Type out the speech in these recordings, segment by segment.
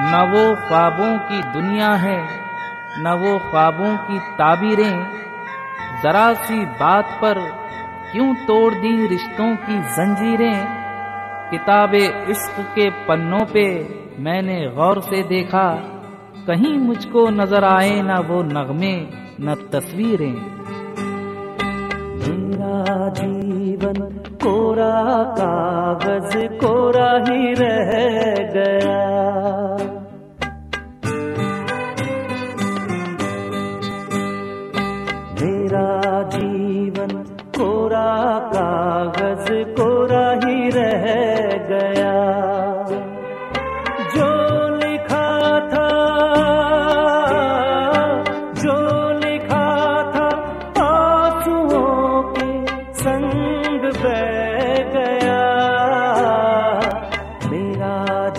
न वो ख्वाबों की दुनिया है, न वो ख्वाबों की ताबीरें। जरा सी बात पर क्यों तोड़ दी रिश्तों की जंजीरें। किताबे इश्क के पन्नों पे मैंने गौर से देखा, कहीं मुझको नजर आए न वो नगमे न तस्वीरें। मेरा जीवन कोरा कागज कोरा ही रह गया। मेरा जीवन कोरा कागज कोरा ही रह गया। जो लिखा था, जो लिखा था आंसुओं के संग बह गया। मेरा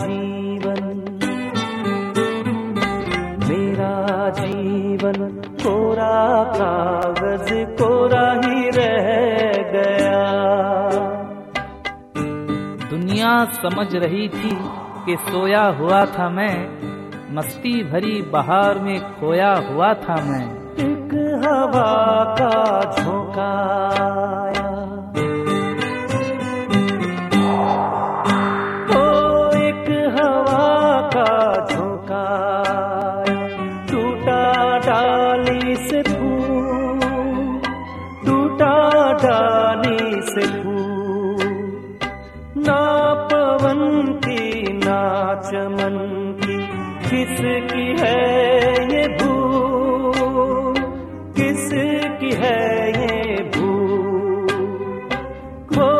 जीवन कोरा कागज कोरा ही रह गया। दुनिया समझ रही थी कि सोया हुआ था मैं, मस्ती भरी बहार में खोया हुआ था मैं। एक हवा का झोंका आया, ओ एक हवा का झोंका आया। टूटा डाली से फूल, टूटा डाली से फूल। ना पवन की ना चमन की, किसकी है ये भूल, किसकी है ये भूल। खो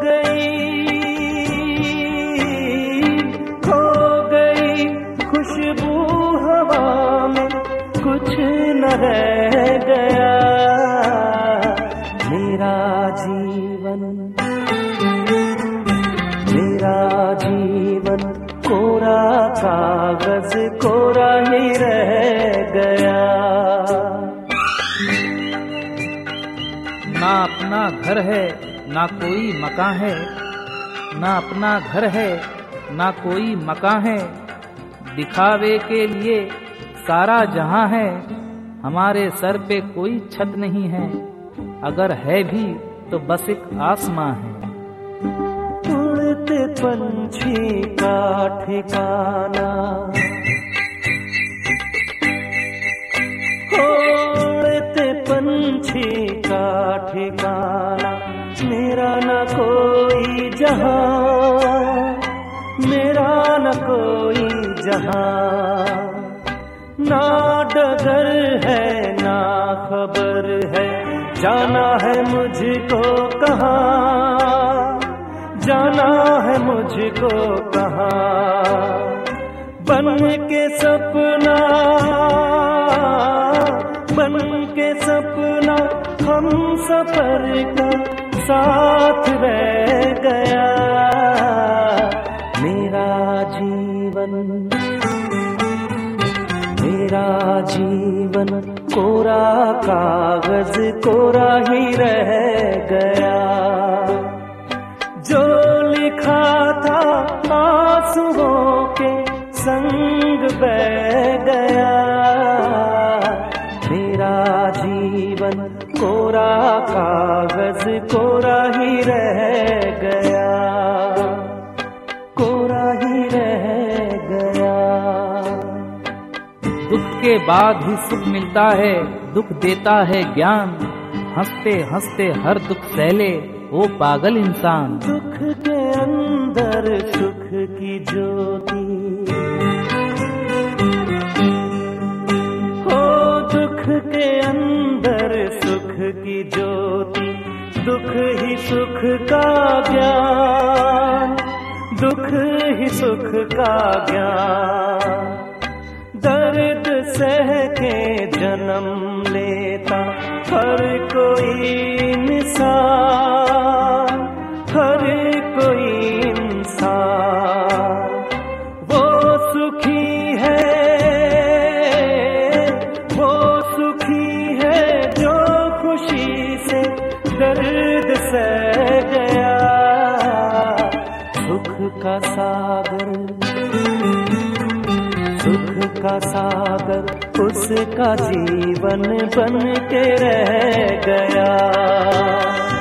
गई खुशबू हवा में, कुछ न रह गया। मेरा जीवन कोरा कागज कोरा ही रह गया। ना अपना घर है ना कोई मकान है, ना अपना घर है ना कोई मकान है। दिखावे के लिए सारा जहां है, हमारे सर पे कोई छत नहीं है। अगर है भी तो बस एक आसमां है। उड़ते पंछी का ठिकाना, उड़ते पंछी का ठिकाना। मेरा न कोई जहां, मेरा न कोई जहां। ना डगर है ना खबर है, जाना है मुझको कहाँ, जाना है मुझको कहाँ। बन के सपना, बन के सपना हम सफर का साथ रह गया। मेरा जीवन कोरा कागज कोरा ही रह गया। जो लिखा था आंसुओं के संग बह गया। मेरा जीवन कोरा कागज कोरा ही रह गया, कोरा ही रह गया। दुख के बाद ही सुख मिलता है, दुख देता है ज्ञान। हंसते हंसते हर दुख सहले वो पागल इंसान। दुख के अंदर सुख की ज्योति हो, दुख के अंदर सुख की ज्योति। दुख ही सुख का ज्ञान, दुख ही सुख का ज्ञान। दर्द सह के जन्म लेता हर कोई इंसान, हर कोई इंसान। वो सुखी है, वो सुखी है जो खुशी से दर्द सह गया। सुख का सागर, का सागर उसका जीवन बन के रह गया।